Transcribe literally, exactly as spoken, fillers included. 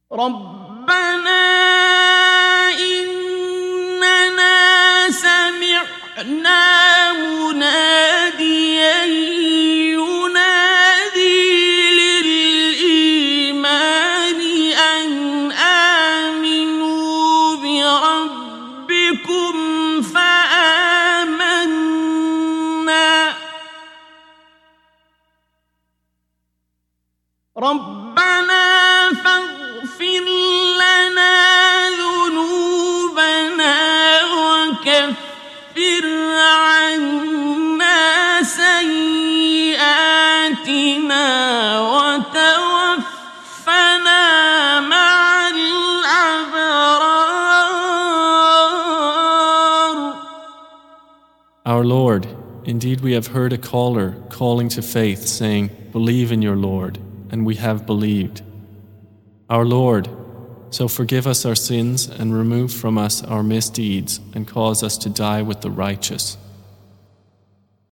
ربنا إننا سمعنا مناديا ينادي للإيمان أن آمنوا بربكم فآمنا ربنا فاغفر لنا ذنوبنا وكفر عنا سيئاتنا وتوفنا مع الأبرار. Our Lord, indeed we have heard a caller calling to faith, saying, "Believe in your Lord," and we have believed. Our Lord, so forgive us our sins and remove from us our misdeeds and cause us to die with the righteous.